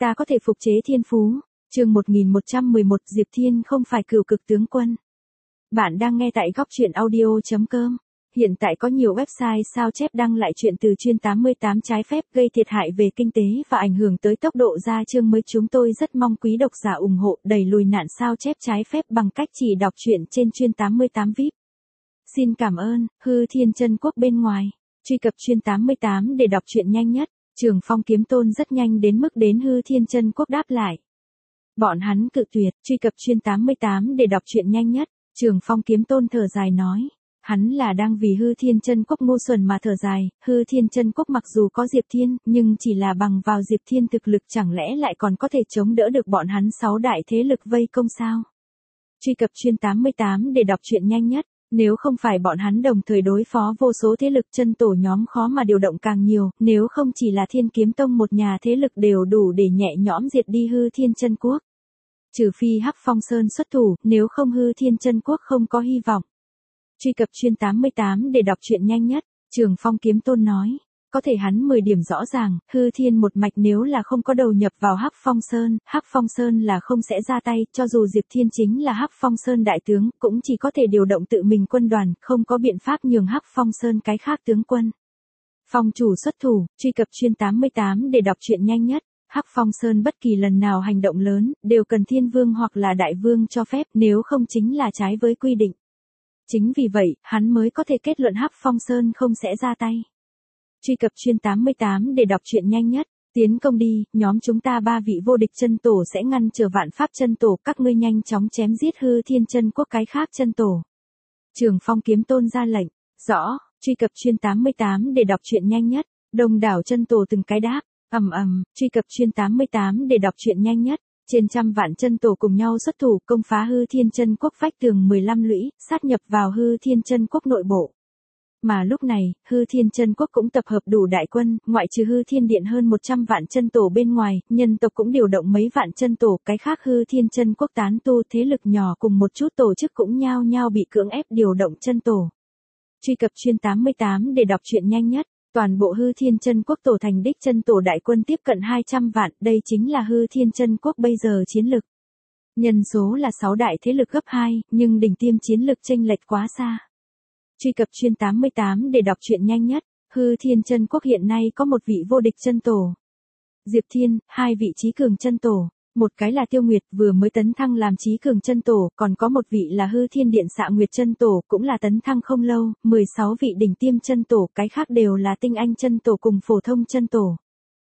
Ta có thể phục chế thiên phú. Chương 1111 Diệp Thiên không phải cửu cực tướng quân. Bạn đang nghe tại góc truyện audio.com. Hiện tại có nhiều website sao chép đăng lại chuyện từ chuyên 88 trái phép gây thiệt hại về kinh tế và ảnh hưởng tới tốc độ ra chương mới. Chúng tôi rất mong quý độc giả ủng hộ đẩy lùi nạn sao chép trái phép bằng cách chỉ đọc truyện trên chuyên 88 VIP. Xin cảm ơn. Hư Thiên Chân Quốc bên ngoài. Truy cập chuyên 88 để đọc truyện nhanh nhất. Trường Phong Kiếm Tôn rất nhanh đến mức đến Hư Thiên Chân Quốc đáp lại. Bọn hắn cự tuyệt. Truy cập chuyên 88 để đọc truyện nhanh nhất. Trường Phong Kiếm Tôn thở dài nói. Hắn là đang vì Hư Thiên Chân Quốc ngu xuẩn mà thở dài. Hư Thiên Chân Quốc mặc dù có Diệp Thiên, nhưng chỉ là bằng vào Diệp Thiên thực lực, chẳng lẽ lại còn có thể chống đỡ được bọn hắn 6 đại thế lực vây công sao? Truy cập chuyên 88 để đọc truyện nhanh nhất. Nếu không phải bọn hắn đồng thời đối phó vô số thế lực, chân tổ nhóm khó mà điều động càng nhiều, nếu không chỉ là Thiên Kiếm Tông một nhà thế lực đều đủ để nhẹ nhõm diệt đi Hư Thiên Chân Quốc. Trừ phi Hắc Phong Sơn xuất thủ, nếu không Hư Thiên Chân Quốc không có hy vọng. Truy cập chuyên 88 để đọc truyện nhanh nhất. Trường Phong Kiếm Tôn nói. Có thể hắn 10 điểm rõ ràng, Hư Thiên một mạch nếu là không có đầu nhập vào Hắc Phong Sơn là không sẽ ra tay, cho dù Diệp Thiên chính là Hắc Phong Sơn đại tướng, cũng chỉ có thể điều động tự mình quân đoàn, không có biện pháp nhường Hắc Phong Sơn cái khác tướng quân. Phong chủ xuất thủ. Truy cập chuyên 88 để đọc truyện nhanh nhất. Hắc Phong Sơn bất kỳ lần nào hành động lớn, đều cần Thiên Vương hoặc là Đại Vương cho phép, nếu không chính là trái với quy định. Chính vì vậy, hắn mới có thể kết luận Hắc Phong Sơn không sẽ ra tay. Truy cập chuyên 88 để đọc truyện nhanh nhất. Tiến công đi, nhóm chúng ta 3 vị vô địch chân tổ sẽ ngăn trở vạn pháp chân tổ, các ngươi nhanh chóng chém giết Hư Thiên Chân Quốc cái khác chân tổ. Trường Phong Kiếm Tôn ra lệnh. Rõ. Truy cập chuyên 88 để đọc truyện nhanh nhất. Đông đảo chân tổ từng cái đáp. Truy cập chuyên 88 để đọc truyện nhanh nhất. Trên trăm vạn chân tổ cùng nhau xuất thủ công phá Hư Thiên Chân Quốc vách tường 15 lũy, sát nhập vào Hư Thiên Chân Quốc nội bộ. Mà lúc này, Hư Thiên Chân Quốc cũng tập hợp đủ đại quân, ngoại trừ Hư Thiên Điện hơn 100 vạn chân tổ bên ngoài, nhân tộc cũng điều động mấy vạn chân tổ, cái khác Hư Thiên Chân Quốc tán tu thế lực nhỏ cùng một chút tổ chức cũng nhao nhao bị cưỡng ép điều động chân tổ. Truy cập chuyên 88 để đọc truyện nhanh nhất. Toàn bộ Hư Thiên Chân Quốc tổ thành đích chân tổ đại quân tiếp cận 200 vạn, đây chính là Hư Thiên Chân Quốc bây giờ chiến lực. Nhân số là 6 đại thế lực gấp 2, nhưng đỉnh tiêm chiến lực chênh lệch quá xa. Truy cập chuyên 88 để đọc truyện nhanh nhất. Hư Thiên Chân Quốc hiện nay có một vị vô địch chân tổ. Diệp Thiên, 2 vị trí cường chân tổ. Một cái là Tiêu Nguyệt vừa mới tấn thăng làm trí cường chân tổ, còn có một vị là Hư Thiên Điện Xạ Nguyệt chân tổ, cũng là tấn thăng không lâu, 16 vị đỉnh tiêm chân tổ, cái khác đều là tinh anh chân tổ cùng phổ thông chân tổ.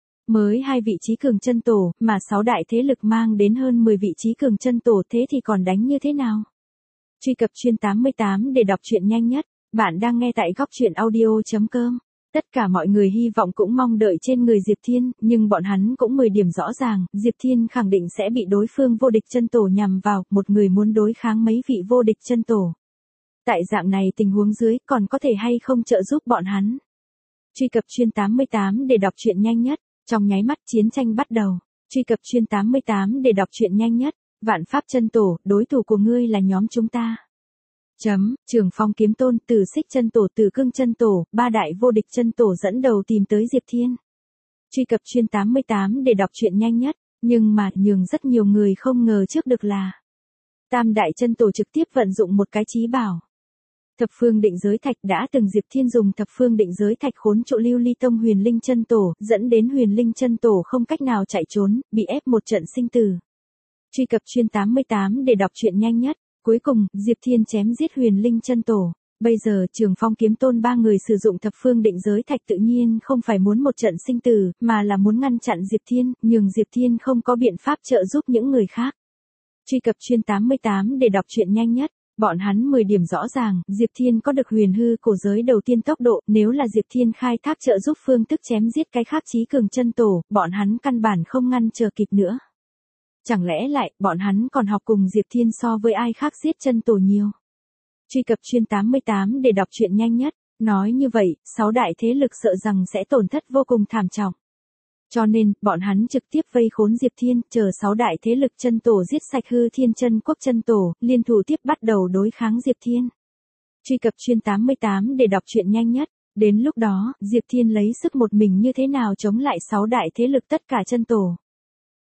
Mới 2 vị trí cường chân tổ, mà 6 đại thế lực mang đến hơn 10 vị trí cường chân tổ, thế thì còn đánh như thế nào? Truy cập chuyên 88 để đọc truyện nhanh nhất. Bạn đang nghe tại góc truyện audio.com. Tất cả mọi người hy vọng cũng mong đợi trên người Diệp Thiên, nhưng bọn hắn cũng 10 điểm rõ ràng, Diệp Thiên khẳng định sẽ bị đối phương vô địch chân tổ nhằm vào, một người muốn đối kháng mấy vị vô địch chân tổ. Tại dạng này tình huống dưới, còn có thể hay không trợ giúp bọn hắn? Truy cập chuyên 88 để đọc truyện nhanh nhất. Trong nháy mắt chiến tranh bắt đầu. Truy cập chuyên 88 để đọc truyện nhanh nhất. Vạn pháp chân tổ, đối thủ của ngươi là nhóm chúng ta. Trường Phong Kiếm Tôn, Tử Xích chân tổ, Tử Cương chân tổ, 3 đại vô địch chân tổ dẫn đầu tìm tới Diệp Thiên. Truy cập chuyên 88 để đọc truyện nhanh nhất, nhưng mà nhường rất nhiều người không ngờ trước được là Tam đại chân tổ trực tiếp vận dụng một cái chí bảo. Thập phương định giới thạch đã từng Diệp Thiên dùng thập phương định giới thạch khốn trụ Lưu Ly Tông Huyền Linh chân tổ, dẫn đến Huyền Linh chân tổ không cách nào chạy trốn, bị ép một trận sinh tử. Truy cập chuyên 88 để đọc truyện nhanh nhất. Cuối cùng, Diệp Thiên chém giết Huyền Linh chân tổ. Bây giờ, Trường Phong Kiếm Tôn 3 người sử dụng thập phương định giới thạch tự nhiên không phải muốn một trận sinh tử, mà là muốn ngăn chặn Diệp Thiên, nhường Diệp Thiên không có biện pháp trợ giúp những người khác. Truy cập chuyên 88 để đọc truyện nhanh nhất. Bọn hắn 10 điểm rõ ràng, Diệp Thiên có được huyền hư cổ giới đầu tiên tốc độ, nếu là Diệp Thiên khai thác trợ giúp phương thức chém giết cái khác chí cường chân tổ, bọn hắn căn bản không ngăn chờ kịp nữa. Chẳng lẽ lại, bọn hắn còn học cùng Diệp Thiên so với ai khác giết chân tổ nhiều. Truy cập chuyên 88 để đọc truyện nhanh nhất. Nói như vậy, 6 đại thế lực sợ rằng sẽ tổn thất vô cùng thảm trọng. Cho nên, bọn hắn trực tiếp vây khốn Diệp Thiên, chờ 6 đại thế lực chân tổ giết sạch Hư Thiên Chân Quốc chân tổ, liên thủ tiếp bắt đầu đối kháng Diệp Thiên. Truy cập chuyên 88 để đọc truyện nhanh nhất. Đến lúc đó, Diệp Thiên lấy sức một mình như thế nào chống lại 6 đại thế lực tất cả chân tổ.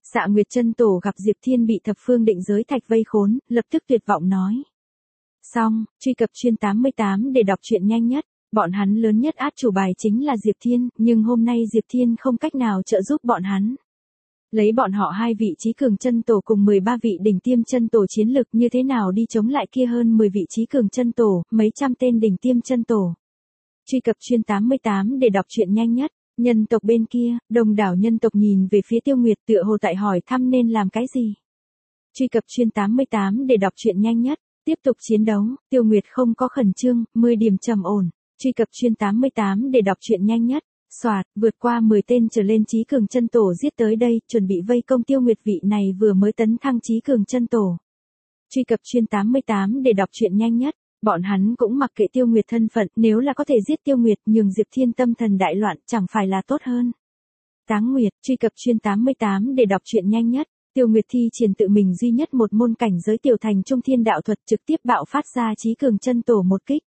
Dạ Nguyệt chân tổ gặp Diệp Thiên bị thập phương định giới thạch vây khốn, lập tức tuyệt vọng nói. Xong, truy cập chuyên 88 để đọc truyện nhanh nhất. Bọn hắn lớn nhất át chủ bài chính là Diệp Thiên, nhưng hôm nay Diệp Thiên không cách nào trợ giúp bọn hắn. Lấy bọn họ 2 vị trí cường chân tổ cùng 13 vị đỉnh tiêm chân tổ chiến lực như thế nào đi chống lại kia hơn 10 vị trí cường chân tổ, mấy trăm tên đỉnh tiêm chân tổ. Truy cập chuyên 88 để đọc truyện nhanh nhất. Nhân tộc bên kia, đông đảo nhân tộc nhìn về phía Tiêu Nguyệt tựa hồ tại hỏi thăm nên làm cái gì. Truy cập chuyên 88 để đọc truyện nhanh nhất. Tiếp tục chiến đấu, Tiêu Nguyệt không có khẩn trương, 10 điểm trầm ổn. Truy cập chuyên 88 để đọc truyện nhanh nhất. Soạt, vượt qua 10 tên trở lên trí cường chân tổ giết tới đây, chuẩn bị vây công Tiêu Nguyệt, vị này vừa mới tấn thăng trí cường chân tổ. Truy cập chuyên 88 để đọc truyện nhanh nhất. Bọn hắn cũng mặc kệ Tiêu Nguyệt thân phận, nếu là có thể giết Tiêu Nguyệt nhường Diệp Thiên tâm thần đại loạn chẳng phải là tốt hơn. Táng Nguyệt, truy cập chuyên 88 để đọc truyện nhanh nhất. Tiêu Nguyệt thi triển tự mình duy nhất một môn cảnh giới tiểu thành trung thiên đạo thuật, trực tiếp bạo phát ra trí cường chân tổ một kích.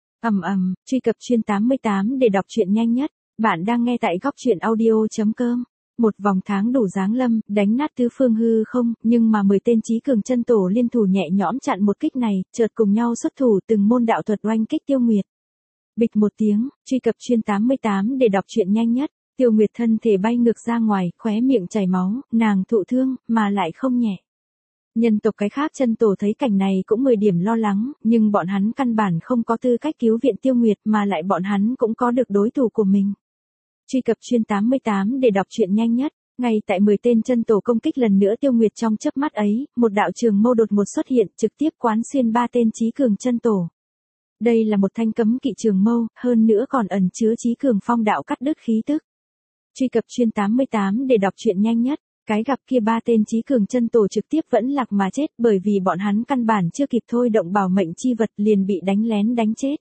Truy cập chuyên 88 để đọc truyện nhanh nhất. Bạn đang nghe tại góc truyện audio.com. Một vòng tháng đủ giáng lâm, đánh nát tứ phương hư không, nhưng mà 10 tên trí cường chân tổ liên thủ nhẹ nhõm chặn một kích này, chợt cùng nhau xuất thủ từng môn đạo thuật oanh kích Tiêu Nguyệt. Bịch một tiếng, truy cập chuyên 88 để đọc truyện nhanh nhất. Tiêu Nguyệt thân thể bay ngược ra ngoài, khóe miệng chảy máu, nàng thụ thương, mà lại không nhẹ. Nhân tộc cái khác chân tổ thấy cảnh này cũng 10 điểm lo lắng, nhưng bọn hắn căn bản không có tư cách cứu viện Tiêu Nguyệt, mà lại bọn hắn cũng có được đối thủ của mình. Truy cập chuyên 88 để đọc truyện nhanh nhất. Ngay tại 10 tên chân tổ công kích lần nữa Tiêu Nguyệt trong chớp mắt ấy, một đạo trường mâu đột ngột xuất hiện, trực tiếp quán xuyên 3 tên trí cường chân tổ. Đây là một thanh cấm kỵ trường mâu, hơn nữa còn ẩn chứa trí cường phong đạo cắt đứt khí tức. Truy cập chuyên 88 để đọc truyện nhanh nhất. Cái gặp kia 3 tên trí cường chân tổ trực tiếp vẫn lạc mà chết, bởi vì bọn hắn căn bản chưa kịp thôi động bảo mệnh chi vật liền bị đánh lén đánh chết.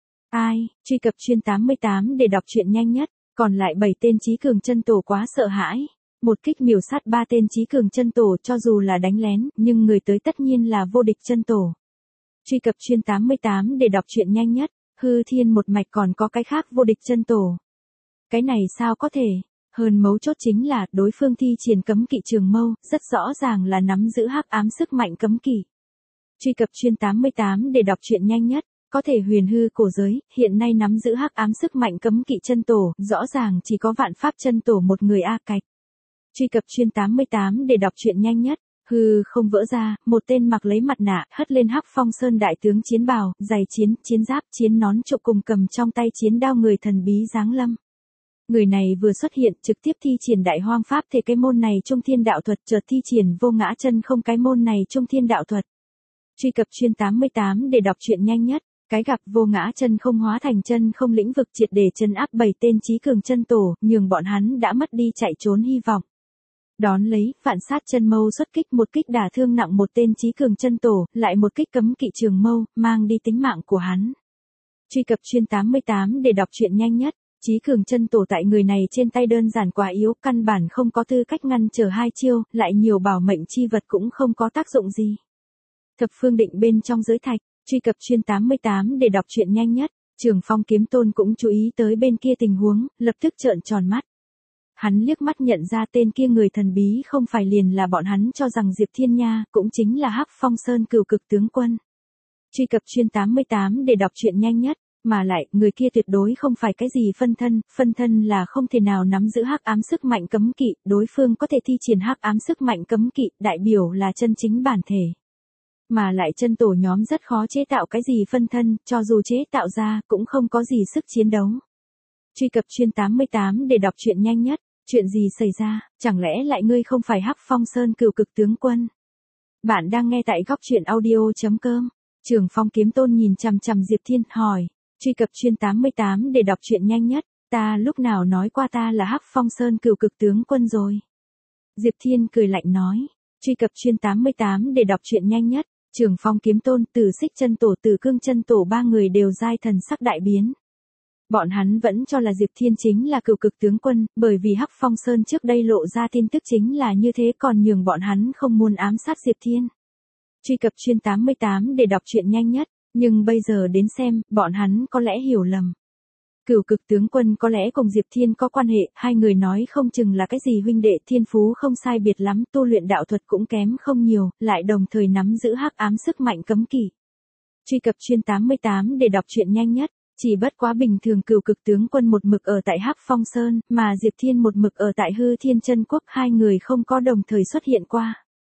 Ai, truy cập chuyên 88 để đọc truyện nhanh nhất. Còn lại 7 tên trí cường chân tổ quá sợ hãi. Một kích miểu sát 3 tên trí cường chân tổ, cho dù là đánh lén, nhưng người tới tất nhiên là vô địch chân tổ. Truy cập chuyên 88 để đọc truyện nhanh nhất. Hư Thiên một mạch còn có cái khác vô địch chân tổ. Cái này sao có thể? Hơn mấu chốt chính là đối phương thi triển cấm kỵ trường mâu, rất rõ ràng là nắm giữ hắc ám sức mạnh cấm kỵ. Truy cập chuyên 88 để đọc truyện nhanh nhất. Có thể huyền hư cổ giới, hiện nay nắm giữ hắc ám sức mạnh cấm kỵ chân tổ, rõ ràng chỉ có vạn pháp chân tổ một người a cạch. Truy cập chuyên 88 để đọc truyện nhanh nhất. Hư không vỡ ra, một tên mặc lấy mặt nạ, hất lên Hắc Phong Sơn đại tướng chiến bào, giày chiến, chiến giáp, chiến nón trụ cùng cầm trong tay chiến đao người thần bí giáng lâm. Người này vừa xuất hiện trực tiếp thi triển đại hoang pháp thể cái môn này trung thiên đạo thuật, chợt thi triển vô ngã chân không cái môn này trung thiên đạo thuật. Truy cập chuyên 88 để đọc truyện nhanh nhất. Cái gặp vô ngã chân không hóa thành chân không lĩnh vực triệt để chân áp 7 tên trí cường chân tổ, nhường bọn hắn đã mất đi chạy trốn hy vọng. Đón lấy, vạn sát chân mâu xuất kích, một kích đả thương nặng một tên trí cường chân tổ, lại một kích cấm kỵ trường mâu, mang đi tính mạng của hắn. Truy cập chuyên 88 để đọc truyện nhanh nhất. Trí cường chân tổ tại người này trên tay đơn giản quá yếu, căn bản không có tư cách ngăn trở 2 chiêu, lại nhiều bảo mệnh chi vật cũng không có tác dụng gì. Thập phương định bên trong giới thạch. Truy cập chuyên 88 để đọc truyện nhanh nhất. Trường Phong Kiếm Tôn cũng chú ý tới bên kia tình huống, lập tức trợn tròn mắt. Hắn liếc mắt nhận ra tên kia người thần bí không phải liền là bọn hắn cho rằng Diệp Thiên nha, cũng chính là Hắc Phong Sơn cửu cực tướng quân. Truy cập chuyên 88 để đọc truyện nhanh nhất. Mà lại, người kia tuyệt đối không phải cái gì phân thân là không thể nào nắm giữ hắc ám sức mạnh cấm kỵ, đối phương có thể thi triển hắc ám sức mạnh cấm kỵ, đại biểu là chân chính bản thể. Mà lại chân tổ nhóm rất khó chế tạo cái gì phân thân, cho dù chế tạo ra, cũng không có gì sức chiến đấu. Truy cập chuyên 88 để đọc truyện nhanh nhất. Chuyện gì xảy ra, chẳng lẽ lại ngươi không phải Hắc Phong Sơn cửu cực tướng quân? Bạn đang nghe tại góc truyện audio.com. Trường Phong Kiếm Tôn nhìn chằm chằm Diệp Thiên, hỏi. Truy cập chuyên 88 để đọc truyện nhanh nhất. Ta lúc nào nói qua ta là Hắc Phong Sơn cửu cực tướng quân rồi? Diệp Thiên cười lạnh nói. Truy cập chuyên 88 để đọc truyện nhanh nhất. Trường Phong Kiếm Tôn, Tử Xích chân tổ, Tử Cương chân tổ, 3 người đều giai thần sắc đại biến. Bọn hắn vẫn cho là Diệp Thiên chính là cửu cực tướng quân, bởi vì Hắc Phong Sơn trước đây lộ ra tin tức chính là như thế, còn nhường bọn hắn không muốn ám sát Diệp Thiên. Truy cập chuyên 88 để đọc truyện nhanh nhất, nhưng bây giờ đến xem, bọn hắn có lẽ hiểu lầm. Cửu cực tướng quân có lẽ cùng Diệp Thiên có quan hệ, hai người nói không chừng là cái gì huynh đệ, thiên phú không sai biệt lắm, tu luyện đạo thuật cũng kém không nhiều, lại đồng thời nắm giữ hắc ám sức mạnh cấm kỵ. Truy cập chuyên 88 để đọc truyện nhanh nhất. Chỉ bất quá bình thường cửu cực tướng quân một mực ở tại Hắc Phong Sơn, mà Diệp Thiên một mực ở tại Hư Thiên Chân Quốc, hai người không có đồng thời xuất hiện qua.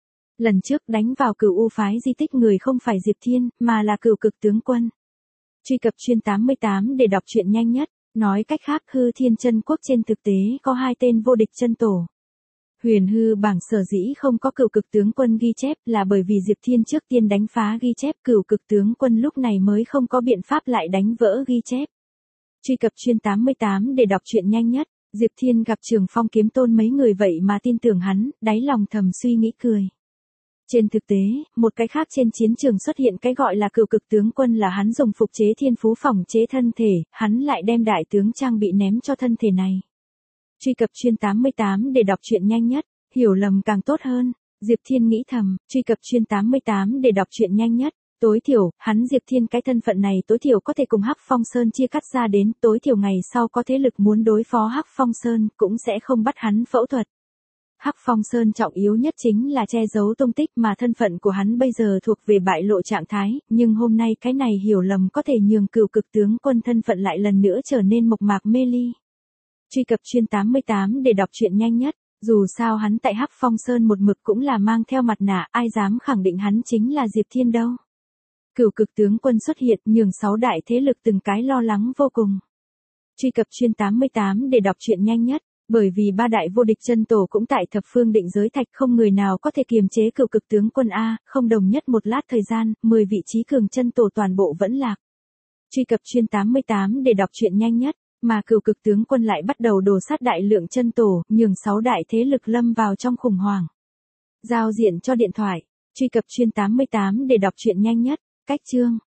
Lần trước đánh vào Cửu U phái di tích người không phải Diệp Thiên, mà là cửu cực tướng quân. Truy cập chuyên 88 để đọc truyện nhanh nhất. Nói cách khác, Hư Thiên Chân Quốc trên thực tế có hai tên vô địch chân tổ. Huyền hư bảng sở dĩ không có cửu cực tướng quân ghi chép là bởi vì Diệp Thiên trước tiên đánh phá ghi chép, cửu cực tướng quân lúc này mới không có biện pháp lại đánh vỡ ghi chép. Truy cập chuyên 88 để đọc truyện nhanh nhất. Diệp Thiên gặp Trường Phong Kiếm Tôn mấy người vậy mà tin tưởng hắn, đáy lòng thầm suy nghĩ cười. Trên thực tế, một cái khác trên chiến trường xuất hiện cái gọi là cửu cực tướng quân là hắn dùng phục chế thiên phú phỏng chế thân thể, hắn lại đem đại tướng trang bị ném cho thân thể này. Truy cập chuyên 88 để đọc truyện nhanh nhất, hiểu lầm càng tốt hơn. Diệp Thiên nghĩ thầm, truy cập chuyên 88 để đọc truyện nhanh nhất, tối thiểu, hắn Diệp Thiên cái thân phận này tối thiểu có thể cùng Hắc Phong Sơn chia cắt ra đến, tối thiểu ngày sau có thế lực muốn đối phó Hắc Phong Sơn cũng sẽ không bắt hắn phẫu thuật. Hắc Phong Sơn trọng yếu nhất chính là che giấu tung tích mà thân phận của hắn bây giờ thuộc về bại lộ trạng thái, nhưng hôm nay cái này hiểu lầm có thể nhường cửu cực tướng quân thân phận lại lần nữa trở nên mộc mạc mê ly. Truy cập chuyên 88 để đọc truyện nhanh nhất, dù sao hắn tại Hắc Phong Sơn một mực cũng là mang theo mặt nạ, ai dám khẳng định hắn chính là Diệp Thiên đâu. Cửu cực tướng quân xuất hiện nhường 6 đại thế lực từng cái lo lắng vô cùng. Truy cập chuyên 88 để đọc truyện nhanh nhất, bởi vì ba đại vô địch chân tổ cũng tại thập phương định giới thạch, không người nào có thể kiềm chế cửu cực tướng quân A, không đồng nhất một lát thời gian, 10 vị trí cường chân tổ toàn bộ vẫn lạc. Truy cập chuyên 88 để đọc truyện nhanh nhất. Mà cửu cực tướng quân lại bắt đầu đổ sát đại lượng chân tổ, nhường 6 đại thế lực lâm vào trong khủng hoảng. Giao diện cho điện thoại. Truy cập chuyên 88 để đọc truyện nhanh nhất. Cách chương.